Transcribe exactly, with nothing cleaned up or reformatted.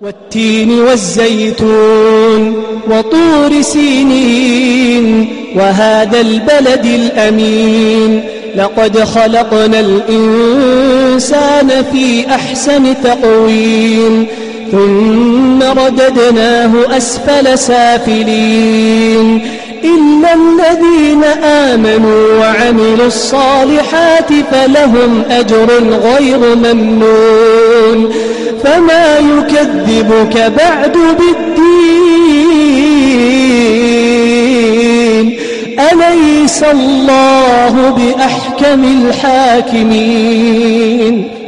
والتين والزيتون وطور سينين وهذا البلد الأمين لقد خلقنا الإنسان في أحسن تقويم ثم رددناه أسفل سافلين إلا الذين آمنوا وعملوا الصالحات فلهم أجر غير ممنون فما يكذبك بعد بالدين أليس الله بأحكم الحاكمين.